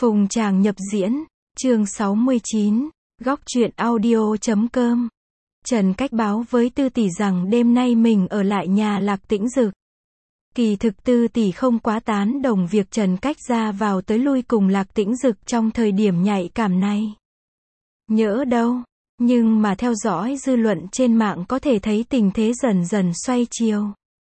Phùng Tràng nhập diễn, chương 69, góc truyện audio.com. Trần Cách báo với Tư tỷ rằng đêm nay mình ở lại nhà Lạc Tĩnh Dực. Kỳ thực Tư tỷ không quá tán đồng việc Trần Cách ra vào tới lui cùng Lạc Tĩnh Dực trong thời điểm nhạy cảm này. Nhỡ đâu, nhưng mà theo dõi dư luận trên mạng có thể thấy tình thế dần dần xoay chiều.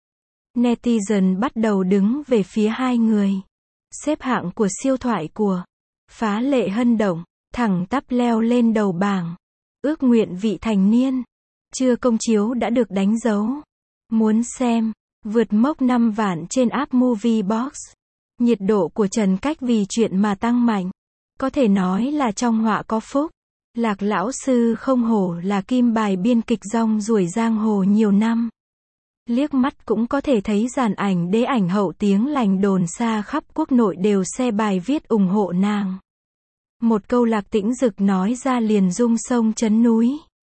Netizen bắt đầu đứng về phía hai người. Xếp hạng của siêu thoại của Phá Lệ Hân Động, thẳng tắp leo lên đầu bảng. Ước nguyện vị thành niên, chưa công chiếu đã được đánh dấu. Muốn xem, vượt mốc 5 vạn trên app Movie Box. Nhiệt độ của Trần Cách vì chuyện mà tăng mạnh. Có thể nói là trong họa có phúc. Lạc lão sư không hổ là kim bài biên kịch rong ruổi giang hồ nhiều năm. Liếc mắt cũng có thể thấy dàn ảnh đế ảnh hậu tiếng lành đồn xa khắp quốc nội đều share bài viết ủng hộ nàng. Một câu Lạc Tĩnh Dực nói ra liền rung sông chấn núi.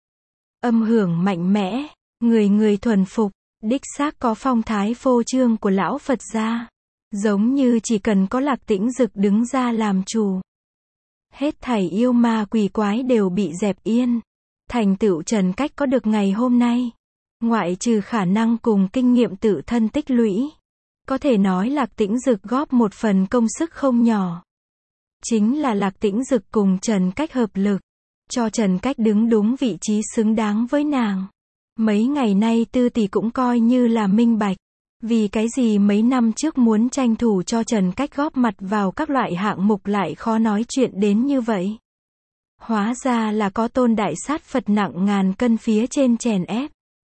Âm hưởng mạnh mẽ, người người thuần phục, đích xác có phong thái phô trương của lão Phật gia. Giống như chỉ cần có Lạc Tĩnh Dực đứng ra làm chủ, hết thảy yêu ma quỷ quái đều bị dẹp yên. Thành tựu Trần Cách có được ngày hôm nay, ngoại trừ khả năng cùng kinh nghiệm tự thân tích lũy, có thể nói Lạc Tĩnh Dực góp một phần công sức không nhỏ. Chính là Lạc Tĩnh Dực cùng Trần Cách hợp lực, cho Trần Cách đứng đúng vị trí xứng đáng với nàng. Mấy ngày nay Tư tỷ cũng coi như là minh bạch, vì cái gì mấy năm trước muốn tranh thủ cho Trần Cách góp mặt vào các loại hạng mục lại khó nói chuyện đến như vậy. Hóa ra là có tôn đại sát Phật nặng ngàn cân phía trên chèn ép.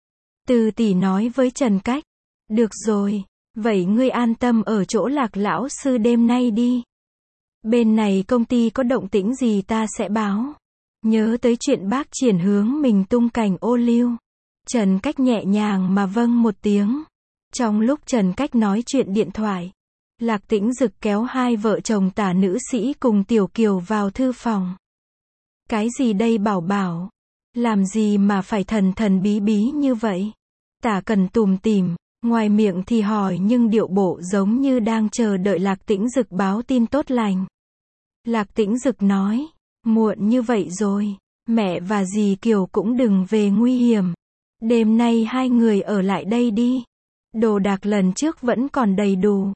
Tư tỷ nói với Trần Cách, được rồi, vậy ngươi an tâm ở chỗ Lạc lão sư đêm nay đi. Bên này công ty có động tĩnh gì ta sẽ báo. Nhớ tới chuyện bác Triển hướng mình tung cành ô liu. Trần Cách nhẹ nhàng mà vâng một tiếng. Trong lúc Trần Cách nói chuyện điện thoại, Lạc Tĩnh Dực kéo hai vợ chồng tả nữ sĩ cùng Tiểu Kiều vào thư phòng. Cái gì đây bảo bảo? Làm gì mà phải thần thần bí bí như vậy? Tả Cần tủm tỉm, ngoài miệng thì hỏi nhưng điệu bộ giống như đang chờ đợi Lạc Tĩnh Dực báo tin tốt lành. Lạc Tĩnh Dực nói, muộn như vậy rồi, mẹ và dì Kiều cũng đừng về nguy hiểm. Đêm nay hai người ở lại đây đi. Đồ đạc lần trước vẫn còn đầy đủ.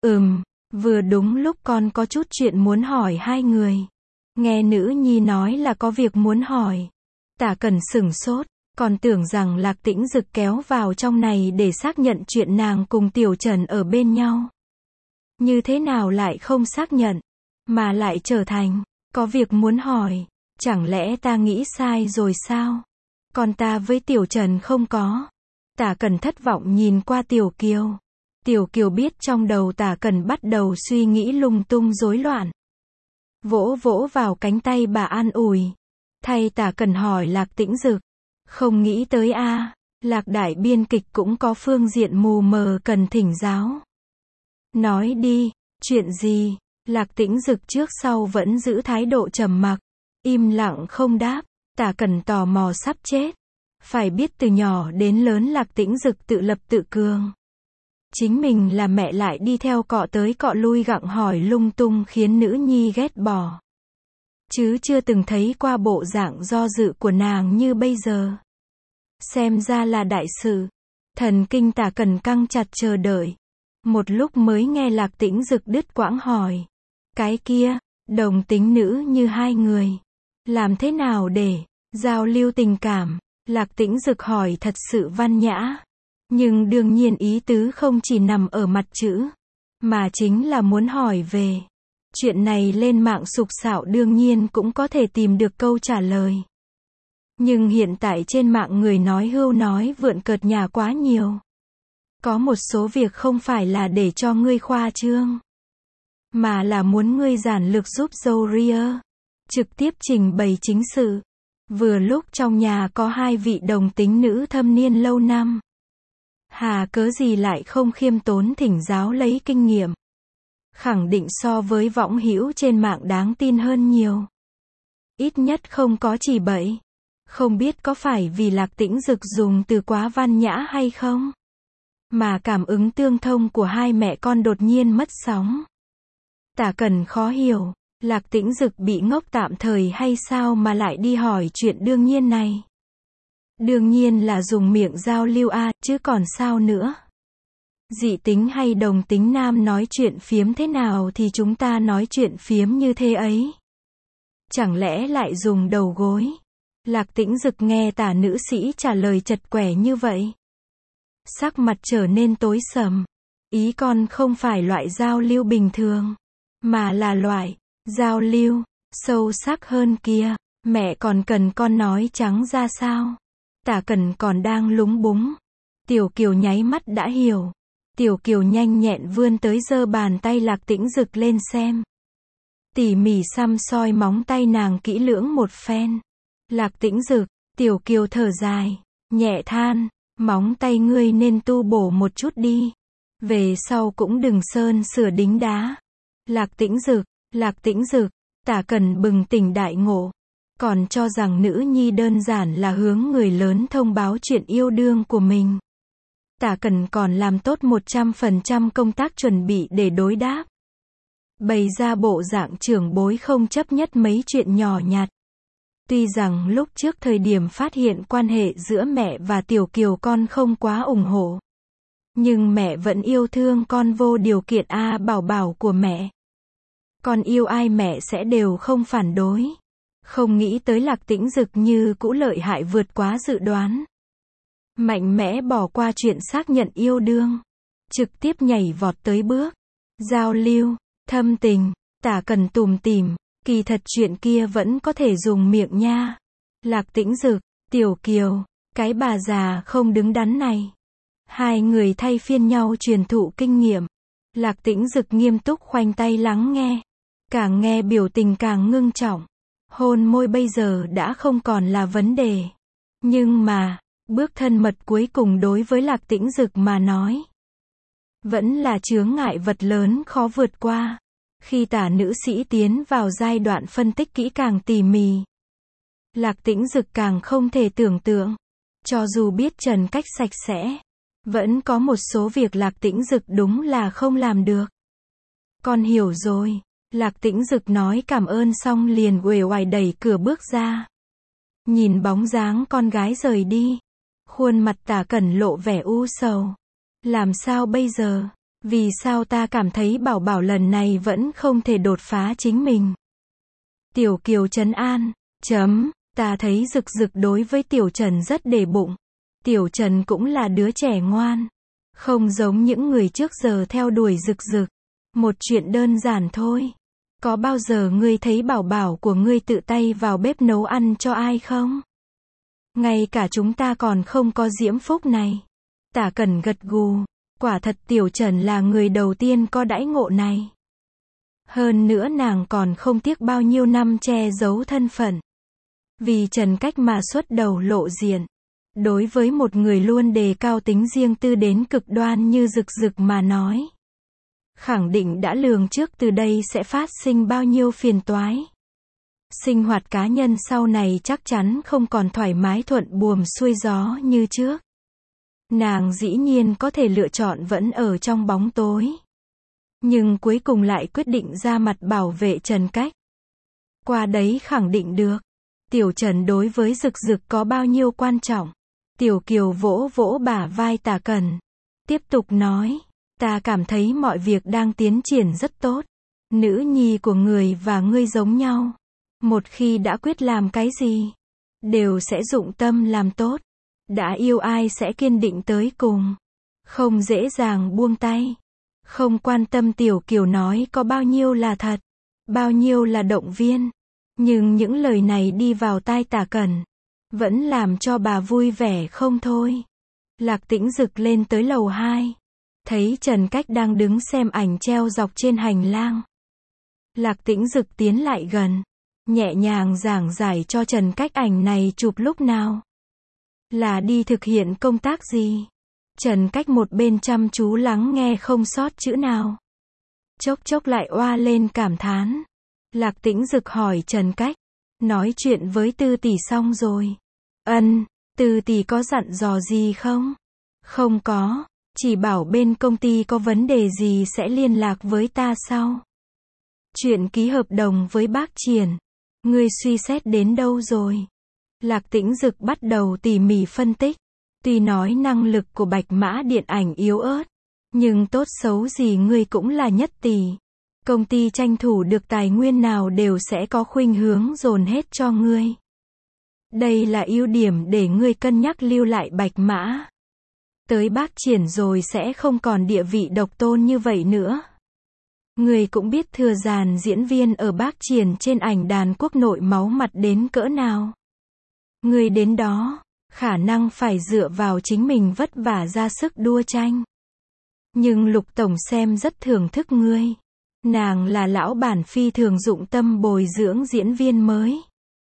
Vừa đúng lúc con có chút chuyện muốn hỏi hai người. Nghe nữ nhi nói là có việc muốn hỏi. Tả Cần sửng sốt, còn tưởng rằng Lạc Tĩnh Dực kéo vào trong này để xác nhận chuyện nàng cùng Tiểu Trần ở bên nhau. Như thế nào lại không xác nhận, mà lại trở thành, có việc muốn hỏi. Chẳng lẽ ta nghĩ sai rồi sao? Còn ta với Tiểu Trần không có. Tả Cần thất vọng nhìn qua Tiểu Kiều. Tiểu Kiều biết trong đầu Tả Cần bắt đầu suy nghĩ lung tung rối loạn. Vỗ vỗ vào cánh tay bà an ủi. Thay Tả Cần hỏi Lạc Tĩnh Dực. Không nghĩ tới a, Lạc đại biên kịch cũng có phương diện mù mờ cần thỉnh giáo. Nói đi, chuyện gì? Lạc Tĩnh Dực trước sau vẫn giữ thái độ trầm mặc, im lặng không đáp. Tả Cần tò mò sắp chết. Phải biết từ nhỏ đến lớn Lạc Tĩnh Dực tự lập tự cường. Chính mình là mẹ lại đi theo cọ tới cọ lui gặng hỏi lung tung khiến nữ nhi ghét bỏ. Chứ chưa từng thấy qua bộ dạng do dự của nàng như bây giờ. Xem ra là đại sự. Thần kinh Tả Cần căng chặt chờ đợi. Một lúc mới nghe Lạc Tĩnh Dực đứt quãng hỏi. Cái kia, đồng tính nữ như hai người. Làm thế nào để giao lưu tình cảm? Lạc Tĩnh Dực hỏi thật sự văn nhã. Nhưng đương nhiên ý tứ không chỉ nằm ở mặt chữ, mà chính là muốn hỏi về. Chuyện này lên mạng sục sạo đương nhiên cũng có thể tìm được câu trả lời. Nhưng hiện tại trên mạng người nói hưu nói vượn cợt nhả quá nhiều. Có một số việc không phải là để cho ngươi khoa trương, mà là muốn ngươi giản lược giúp dâu ria. Trực tiếp trình bày chính sự. Vừa lúc trong nhà có hai vị đồng tính nữ thâm niên lâu năm. Hà cớ gì lại không khiêm tốn thỉnh giáo lấy kinh nghiệm. Khẳng định so với võng hữu trên mạng đáng tin hơn nhiều. Ít nhất không có chỉ bậy. Không biết có phải vì Lạc Tĩnh Dực dùng từ quá văn nhã hay không? Mà cảm ứng tương thông của hai mẹ con đột nhiên mất sóng. Tả Cần khó hiểu. Lạc Tĩnh Dực bị ngốc tạm thời hay sao mà lại đi hỏi chuyện đương nhiên này? Đương nhiên là dùng miệng giao lưu chứ còn sao nữa. Dị tính hay đồng tính nam nói chuyện phiếm thế nào thì chúng ta nói chuyện phiếm như thế ấy. Chẳng lẽ lại dùng đầu gối? Lạc Tĩnh Dực nghe tả nữ sĩ trả lời chật quẻ như vậy. Sắc mặt trở nên tối sầm. Ý con không phải loại giao lưu bình thường, mà là loại giao lưu sâu sắc hơn kia. Mẹ còn cần con nói trắng ra sao? Tả Cẩn còn đang lúng búng. Tiểu Kiều nháy mắt đã hiểu. Tiểu Kiều nhanh nhẹn vươn tới giơ bàn tay Lạc Tĩnh Dực lên xem. Tỉ mỉ săm soi móng tay nàng kỹ lưỡng một phen. Lạc Tĩnh Dực, Tiểu Kiều thở dài, nhẹ than, móng tay ngươi nên tu bổ một chút đi. Về sau cũng đừng sơn sửa đính đá. Lạc Tĩnh Dực, Tả Cẩn bừng tỉnh đại ngộ. Còn cho rằng nữ nhi đơn giản là hướng người lớn thông báo chuyện yêu đương của mình. Tả Cẩn còn làm tốt 100% công tác chuẩn bị để đối đáp. Bày ra bộ dạng trưởng bối không chấp nhất mấy chuyện nhỏ nhặt. Tuy rằng lúc trước thời điểm phát hiện quan hệ giữa mẹ và Tiểu Kiều con không quá ủng hộ. Nhưng mẹ vẫn yêu thương con vô điều kiện bảo bảo của mẹ. Con yêu ai mẹ sẽ đều không phản đối. Không nghĩ tới Lạc Tĩnh Dực như cũ lợi hại vượt quá dự đoán. Mạnh mẽ bỏ qua chuyện xác nhận yêu đương. Trực tiếp nhảy vọt tới bước giao lưu, thâm tình. Tả Cẩn tủm tỉm, kỳ thật chuyện kia vẫn có thể dùng miệng nha. Lạc Tĩnh Dực, Tiểu Kiều, cái bà già không đứng đắn này. Hai người thay phiên nhau truyền thụ kinh nghiệm. Lạc Tĩnh Dực nghiêm túc khoanh tay lắng nghe. Càng nghe biểu tình càng ngưng trọng. Hôn môi bây giờ đã không còn là vấn đề. Nhưng mà, bước thân mật cuối cùng đối với Lạc Tĩnh Dực mà nói, vẫn là chướng ngại vật lớn khó vượt qua. Khi tả nữ sĩ tiến vào giai đoạn phân tích kỹ càng tỉ mỉ, Lạc Tĩnh Dực càng không thể tưởng tượng. Cho dù biết Trần Cách sạch sẽ, vẫn có một số việc Lạc Tĩnh Dực đúng là không làm được. Con hiểu rồi. Lạc Tĩnh Dực nói cảm ơn xong liền uể oải đẩy cửa bước ra. Nhìn bóng dáng con gái rời đi, khuôn mặt Tả Cẩn lộ vẻ u sầu. Làm sao bây giờ? Vì sao ta cảm thấy bảo bảo lần này vẫn không thể đột phá chính mình? Tiểu Kiều trấn an, ta thấy Dực Dực đối với Tiểu Trần rất để bụng. Tiểu Trần cũng là đứa trẻ ngoan. Không giống những người trước giờ theo đuổi Dực Dực. Một chuyện đơn giản thôi. Có bao giờ ngươi thấy bảo bảo của ngươi tự tay vào bếp nấu ăn cho ai không? Ngay cả chúng ta còn không có diễm phúc này. Tả Cẩn gật gù. Quả thật Tiểu Trần là người đầu tiên có đãi ngộ này. Hơn nữa nàng còn không tiếc bao nhiêu năm che giấu thân phận. Vì Trần Cách mà xuất đầu lộ diện. Đối với một người luôn đề cao tính riêng tư đến cực đoan như Dực Dực mà nói, khẳng định đã lường trước từ đây sẽ phát sinh bao nhiêu phiền toái. Sinh hoạt cá nhân sau này chắc chắn không còn thoải mái thuận buồm xuôi gió như trước. Nàng dĩ nhiên có thể lựa chọn vẫn ở trong bóng tối. Nhưng cuối cùng lại quyết định ra mặt bảo vệ Trần Cách. Qua đấy khẳng định được, Tiểu Trần đối với Dực Dực có bao nhiêu quan trọng. Tiểu Kiều vỗ vỗ bả vai Tả Cẩn. Tiếp tục nói, ta cảm thấy mọi việc đang tiến triển rất tốt. Nữ nhi của người và ngươi giống nhau. Một khi đã quyết làm cái gì, đều sẽ dụng tâm làm tốt. Đã yêu ai sẽ kiên định tới cùng. Không dễ dàng buông tay. Không quan tâm Tiểu Kiều nói có bao nhiêu là thật, bao nhiêu là động viên. Nhưng những lời này đi vào tai Tả Cẩn, vẫn làm cho bà vui vẻ không thôi. Lạc Tĩnh Dực lên tới lầu 2. Thấy Trần Cách đang đứng xem ảnh treo dọc trên hành lang. Lạc Tĩnh Dực tiến lại gần, nhẹ nhàng giảng giải cho Trần Cách ảnh này chụp lúc nào. Là đi thực hiện công tác gì. Trần Cách một bên chăm chú lắng nghe không sót chữ nào. Chốc chốc lại oa lên cảm thán. Lạc Tĩnh Dực hỏi Trần Cách, nói chuyện với Tư tỷ xong rồi. Tư tỷ có dặn dò gì không? Không có, chỉ bảo bên công ty có vấn đề gì sẽ liên lạc với ta sau. Chuyện ký hợp đồng với bác Triển, ngươi suy xét đến đâu rồi? Lạc Tĩnh Dực bắt đầu tỉ mỉ phân tích. Tuy nói năng lực của Bạch Mã điện ảnh yếu ớt, nhưng tốt xấu gì ngươi cũng là nhất tỷ. Công ty tranh thủ được tài nguyên nào đều sẽ có khuynh hướng dồn hết cho ngươi. Đây là ưu điểm để ngươi cân nhắc lưu lại Bạch Mã. Tới bác Triển rồi sẽ không còn địa vị độc tôn như vậy nữa. Ngươi cũng biết thừa dàn diễn viên ở bác Triển trên ảnh đàn quốc nội máu mặt đến cỡ nào. Ngươi đến đó, khả năng phải dựa vào chính mình vất vả ra sức đua tranh. Nhưng Lục Tổng xem rất thưởng thức ngươi. Nàng là lão bản phi thường dụng tâm bồi dưỡng diễn viên mới.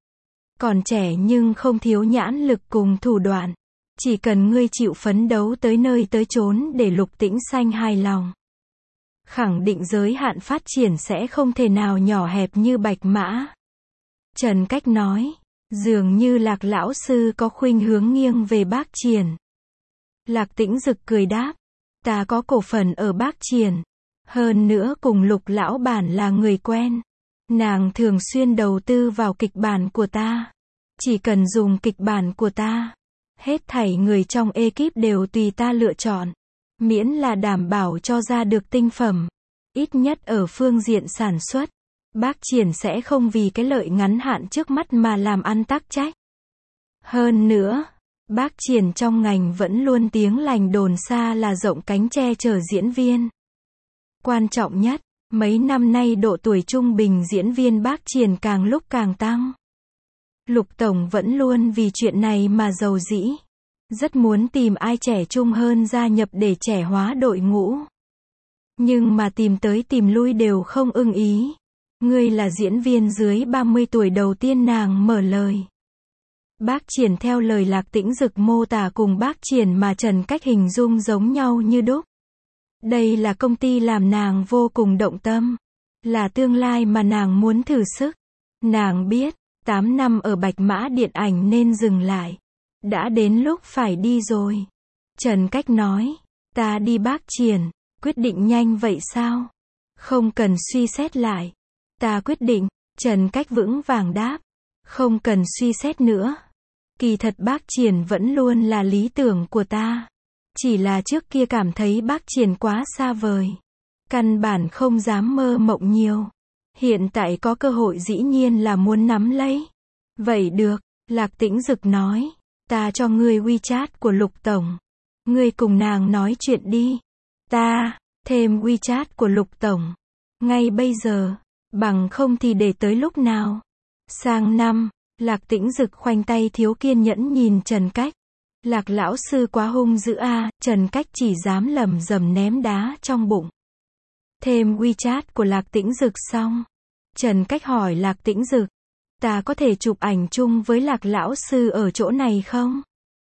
Còn trẻ nhưng không thiếu nhãn lực cùng thủ đoạn. Chỉ cần ngươi chịu phấn đấu tới nơi tới chốn để Lục Tĩnh Xanh hài lòng. Khẳng định giới hạn phát triển sẽ không thể nào nhỏ hẹp như Bạch Mã. Trần Cách nói, dường như Lạc lão sư có khuynh hướng nghiêng về bác Triển. Lạc Tĩnh Dực cười đáp, ta có cổ phần ở bác Triển. Hơn nữa cùng Lục lão bản là người quen. Nàng thường xuyên đầu tư vào kịch bản của ta. Chỉ cần dùng kịch bản của ta, hết thảy người trong ekip đều tùy ta lựa chọn. Miễn là đảm bảo cho ra được tinh phẩm. Ít nhất ở phương diện sản xuất. Bác Triển sẽ không vì cái lợi ngắn hạn trước mắt mà làm ăn tắc trách. Hơn nữa, bác Triển trong ngành vẫn luôn tiếng lành đồn xa là rộng cánh che chở diễn viên. Quan trọng nhất, mấy năm nay độ tuổi trung bình diễn viên bác Triển càng lúc càng tăng. Lục Tổng vẫn luôn vì chuyện này mà giàu dĩ. Rất muốn tìm ai trẻ trung hơn gia nhập để trẻ hóa đội ngũ. Nhưng mà tìm tới tìm lui đều không ưng ý. Ngươi là diễn viên dưới 30 tuổi đầu tiên nàng mở lời. Bác Triển theo lời Lạc Tĩnh Dực mô tả cùng bác Triển mà Trần Cách hình dung giống nhau như đúc. Đây là công ty làm nàng vô cùng động tâm. Là tương lai mà nàng muốn thử sức. Nàng biết, 8 năm ở Bạch Mã điện ảnh nên dừng lại. Đã đến lúc phải đi rồi. Trần Cách nói, ta đi bác Triển, quyết định nhanh vậy sao? Không cần suy xét lại. Ta quyết định, Trần Cách vững vàng đáp. Không cần suy xét nữa. Kỳ thật bác Triển vẫn luôn là lý tưởng của ta. Chỉ là trước kia cảm thấy bác Triển quá xa vời. Căn bản không dám mơ mộng nhiều. Hiện tại có cơ hội dĩ nhiên là muốn nắm lấy. Vậy được, Lạc Tĩnh Dực nói. Ta cho ngươi WeChat của Lục Tổng. Ngươi cùng nàng nói chuyện đi. Ta, thêm WeChat của Lục Tổng. Ngay bây giờ, bằng không thì để tới lúc nào. Sang năm, Lạc Tĩnh Dực khoanh tay thiếu kiên nhẫn nhìn Trần Cách. Lạc lão sư quá hung dữ a. Trần Cách chỉ dám lẩm rẩm ném đá trong bụng. Thêm WeChat của Lạc Tĩnh Dực xong. Trần Cách hỏi Lạc Tĩnh Dực. Ta có thể chụp ảnh chung với Lạc lão sư ở chỗ này không?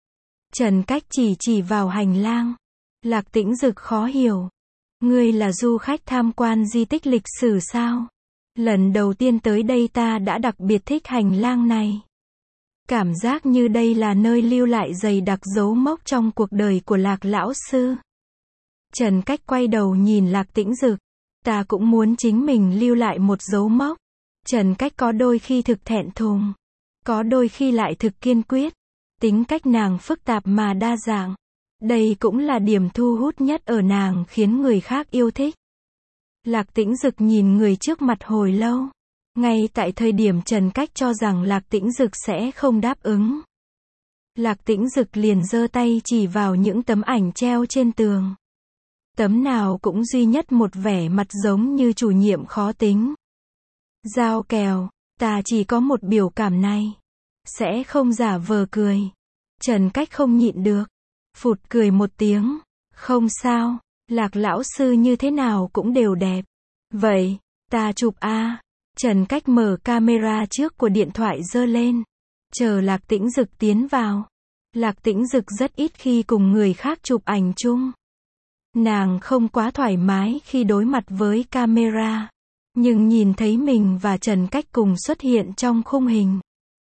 Trần Cách chỉ vào hành lang. Lạc Tĩnh Dực khó hiểu. Ngươi là du khách tham quan di tích lịch sử sao? Lần đầu tiên tới đây ta đã đặc biệt thích hành lang này. Cảm giác như đây là nơi lưu lại dày đặc dấu mốc trong cuộc đời của Lạc lão sư. Trần Cách quay đầu nhìn Lạc Tĩnh Dực. Ta cũng muốn chính mình lưu lại một dấu mốc. Trần Cách có đôi khi thực thẹn thùng. Có đôi khi lại thực kiên quyết. Tính cách nàng phức tạp mà đa dạng. Đây cũng là điểm thu hút nhất ở nàng khiến người khác yêu thích. Lạc Tĩnh Dực nhìn người trước mặt hồi lâu. Ngay tại thời điểm Trần Cách cho rằng Lạc Tĩnh Dực sẽ không đáp ứng. Lạc Tĩnh Dực liền giơ tay chỉ vào những tấm ảnh treo trên tường. Tấm nào cũng duy nhất một vẻ mặt giống như chủ nhiệm khó tính. Giao kèo, ta chỉ có một biểu cảm này. Sẽ không giả vờ cười. Trần Cách không nhịn được. Phụt cười một tiếng. Không sao, Lạc lão sư như thế nào cũng đều đẹp. Vậy, ta chụp a. Trần Cách mở camera trước của điện thoại giơ lên. Chờ Lạc Tĩnh Dực tiến vào. Lạc Tĩnh Dực rất ít khi cùng người khác chụp ảnh chung. Nàng không quá thoải mái khi đối mặt với camera. Nhưng nhìn thấy mình và Trần Cách cùng xuất hiện trong khung hình.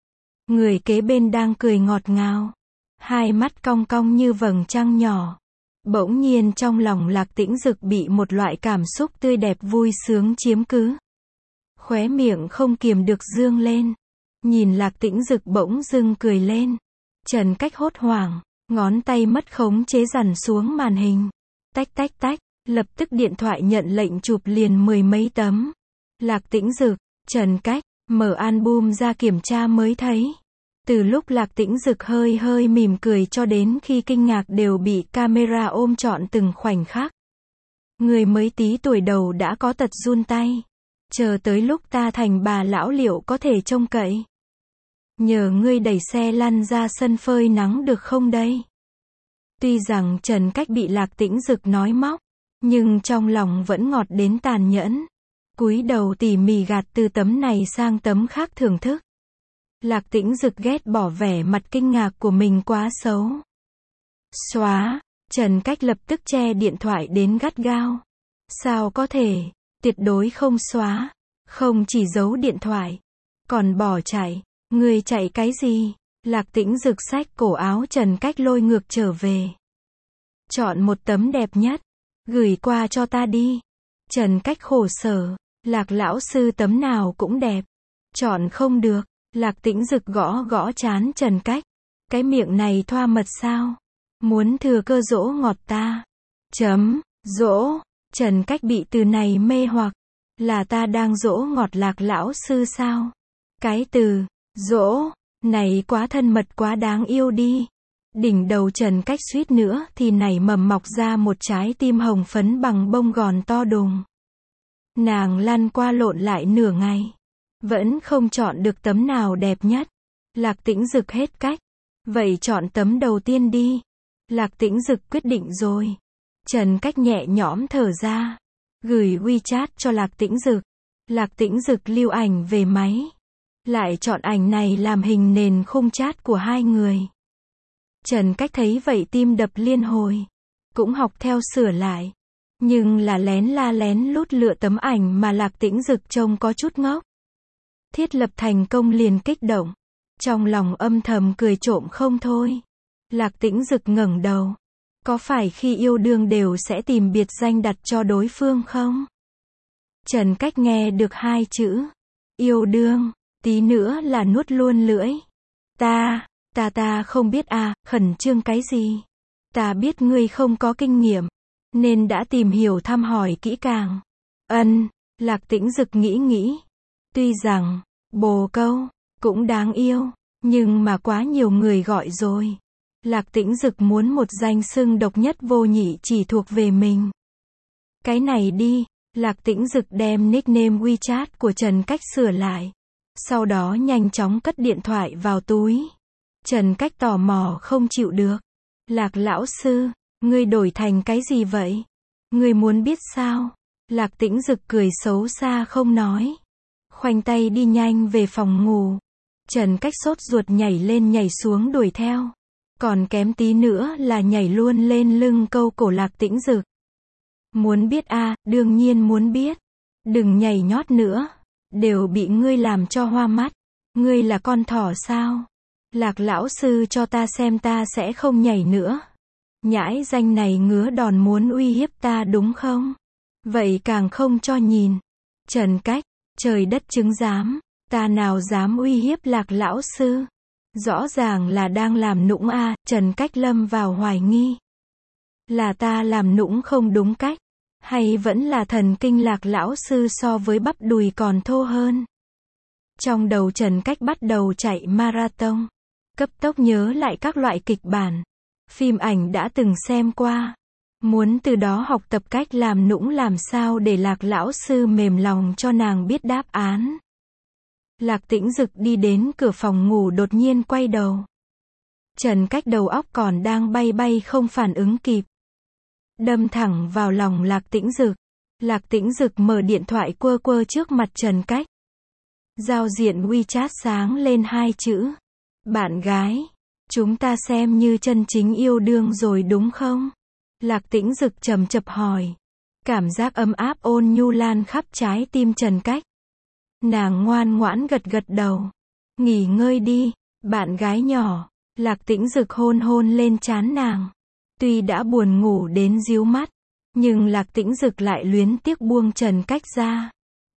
Người kế bên đang cười ngọt ngào. Hai mắt cong cong như vầng trăng nhỏ. Bỗng nhiên trong lòng Lạc Tĩnh Dực bị một loại cảm xúc tươi đẹp vui sướng chiếm cứ. Khóe miệng không kiềm được dương lên. Nhìn Lạc Tĩnh Dực bỗng dưng cười lên. Trần Cách hốt hoảng, ngón tay mất khống chế dằn xuống màn hình. Tách tách tách, lập tức điện thoại nhận lệnh chụp liền 10 mấy tấm. Lạc Tĩnh Dực, Trần Cách, mở album ra kiểm tra mới thấy. Từ lúc Lạc Tĩnh Dực hơi hơi mỉm cười cho đến khi kinh ngạc đều bị camera ôm trọn từng khoảnh khắc. Người mới tí tuổi đầu đã có tật run tay. Chờ tới lúc ta thành bà lão liệu có thể trông cậy. Nhờ ngươi đẩy xe lăn ra sân phơi nắng được không đây? Tuy rằng Trần Cách bị Lạc Tĩnh Dực nói móc, nhưng trong lòng vẫn ngọt đến tàn nhẫn. Cúi đầu tỉ mỉ gạt từ tấm này sang tấm khác thưởng thức. Lạc Tĩnh Dực ghét bỏ vẻ mặt kinh ngạc của mình quá xấu. Xóa, Trần Cách lập tức che điện thoại đến gắt gao. Sao có thể, tuyệt đối không xóa. Không chỉ giấu điện thoại, còn bỏ chạy. Người chạy cái gì? Lạc Tĩnh Dực xách cổ áo Trần Cách lôi ngược trở về. Chọn một tấm đẹp nhất, gửi qua cho ta đi. Trần Cách khổ sở, Lạc lão sư tấm nào cũng đẹp. Chọn không được, Lạc Tĩnh Dực gõ gõ trán Trần Cách. Cái miệng này thoa mật sao? Muốn thừa cơ dỗ ngọt ta. Dỗ, Trần Cách bị từ này mê hoặc. Là ta đang dỗ ngọt Lạc lão sư sao? Cái từ dỗ này quá thân mật quá đáng yêu đi. Đỉnh đầu Trần Cách suýt nữa thì nảy mầm mọc ra một trái tim hồng phấn bằng bông gòn to đùng. Nàng lăn qua lộn lại nửa ngày, vẫn không chọn được tấm nào đẹp nhất. Lạc Tĩnh Dực hết cách. Vậy chọn tấm đầu tiên đi. Lạc Tĩnh Dực quyết định rồi. Trần Cách nhẹ nhõm thở ra. Gửi WeChat cho Lạc Tĩnh Dực. Lạc Tĩnh Dực lưu ảnh về máy. Lại chọn ảnh này làm hình nền khung chat của hai người. Trần Cách thấy vậy tim đập liên hồi. Cũng học theo sửa lại. Nhưng là lén lút lựa tấm ảnh mà Lạc Tĩnh Dực trông có chút ngốc. Thiết lập thành công liền kích động. Trong lòng âm thầm cười trộm không thôi. Lạc Tĩnh Dực ngẩng đầu. Có phải khi yêu đương đều sẽ tìm biệt danh đặt cho đối phương không? Trần Cách nghe được hai chữ. Yêu đương. Tí nữa là nuốt luôn lưỡi. Ta không biết à, khẩn trương cái gì? Ta biết ngươi không có kinh nghiệm, nên đã tìm hiểu thăm hỏi kỹ càng. Lạc Tĩnh Dực nghĩ. Tuy rằng, bồ câu, cũng đáng yêu, nhưng mà quá nhiều người gọi rồi. Lạc Tĩnh Dực muốn một danh xưng độc nhất vô nhị chỉ thuộc về mình. Cái này đi, Lạc Tĩnh Dực đem nickname WeChat của Trần Cách sửa lại. Sau đó nhanh chóng cất điện thoại vào túi. Trần Cách tò mò không chịu được. Lạc lão sư, ngươi đổi thành cái gì vậy? Ngươi muốn biết sao? Lạc Tĩnh Dực cười xấu xa không nói. Khoanh tay đi nhanh về phòng ngủ. Trần Cách sốt ruột nhảy lên nhảy xuống đuổi theo. Còn kém tí nữa là nhảy luôn lên lưng câu cổ Lạc Tĩnh Dực. Muốn biết à, đương nhiên muốn biết. Đừng nhảy nhót nữa. Đều bị ngươi làm cho hoa mắt. Ngươi là con thỏ sao? Lạc lão sư cho ta xem ta sẽ không nhảy nữa. Nhãi danh này ngứa đòn muốn uy hiếp ta đúng không? Vậy càng không cho nhìn. Trần Cách, trời đất chứng giám. Ta nào dám uy hiếp Lạc lão sư? Rõ ràng là đang làm nũng à, Trần Cách lâm vào hoài nghi. Là ta làm nũng không đúng cách? Hay vẫn là thần kinh Lạc lão sư so với bắp đùi còn thô hơn? Trong đầu Trần Cách bắt đầu chạy marathon. Cấp tốc nhớ lại các loại kịch bản, phim ảnh đã từng xem qua. Muốn từ đó học tập cách làm nũng làm sao để Lạc lão sư mềm lòng cho nàng biết đáp án. Lạc Tĩnh Dực đi đến cửa phòng ngủ đột nhiên quay đầu. Trần Cách đầu óc còn đang bay không phản ứng kịp. Đâm thẳng vào lòng Lạc Tĩnh Dực. Lạc Tĩnh Dực mở điện thoại quơ trước mặt Trần Cách. Giao diện WeChat sáng lên hai chữ. Bạn gái, chúng ta xem như chân chính yêu đương rồi đúng không? Lạc Tĩnh Dực trầm chập hỏi. Cảm giác ấm áp ôn nhu lan khắp trái tim Trần Cách. Nàng ngoan ngoãn gật đầu. Nghỉ ngơi đi, bạn gái nhỏ. Lạc Tĩnh Dực hôn lên trán nàng. Tuy đã buồn ngủ đến díu mắt, nhưng Lạc Tĩnh Dực lại luyến tiếc buông Trần Cách ra.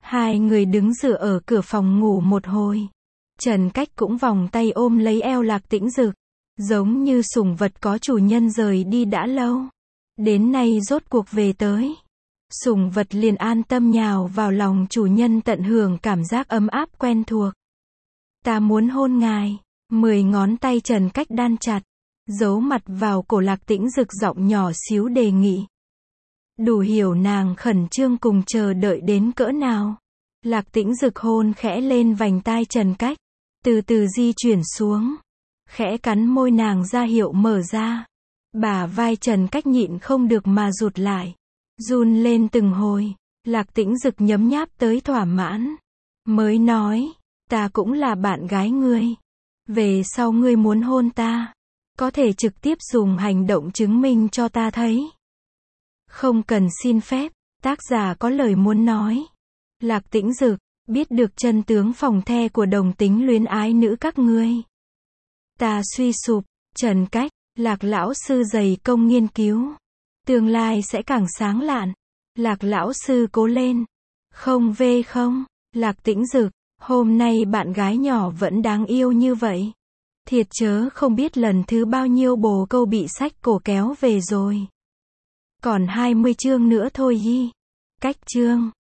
Hai người đứng dựa ở cửa phòng ngủ một hồi. Trần Cách cũng vòng tay ôm lấy eo Lạc Tĩnh Dực. Giống như sủng vật có chủ nhân rời đi đã lâu. Đến nay rốt cuộc về tới. Sủng vật liền an tâm nhào vào lòng chủ nhân tận hưởng cảm giác ấm áp quen thuộc. Ta muốn hôn ngài. 10 ngón tay Trần Cách đan chặt. Giấu mặt vào cổ Lạc Tĩnh Dực, giọng nhỏ xíu đề nghị. Đủ hiểu nàng khẩn trương cùng chờ đợi đến cỡ nào. Lạc Tĩnh Dực hôn khẽ lên vành tai Trần Cách. Từ từ di chuyển xuống. Khẽ cắn môi nàng ra hiệu mở ra. Bả vai Trần Cách nhịn không được mà rụt lại. Run lên từng hồi. Lạc Tĩnh Dực nhấm nháp tới thỏa mãn. Mới nói. Ta cũng là bạn gái ngươi. Về sau ngươi muốn hôn ta. Có thể trực tiếp dùng hành động chứng minh cho ta thấy. Không cần xin phép. Tác giả có lời muốn nói. Lạc Tĩnh Dực. Biết được chân tướng phòng the của đồng tính luyến ái nữ các ngươi. Ta suy sụp. Trần Cách. Lạc lão sư dày công nghiên cứu. Tương lai sẽ càng sáng lạn. Lạc lão sư cố lên. Không vê không. Lạc Tĩnh Dực. Hôm nay bạn gái nhỏ vẫn đáng yêu như vậy. Thiệt chớ không biết lần thứ bao nhiêu bồ câu bị sách cổ kéo về rồi. Còn 20 chương nữa thôi hi. Cách chương.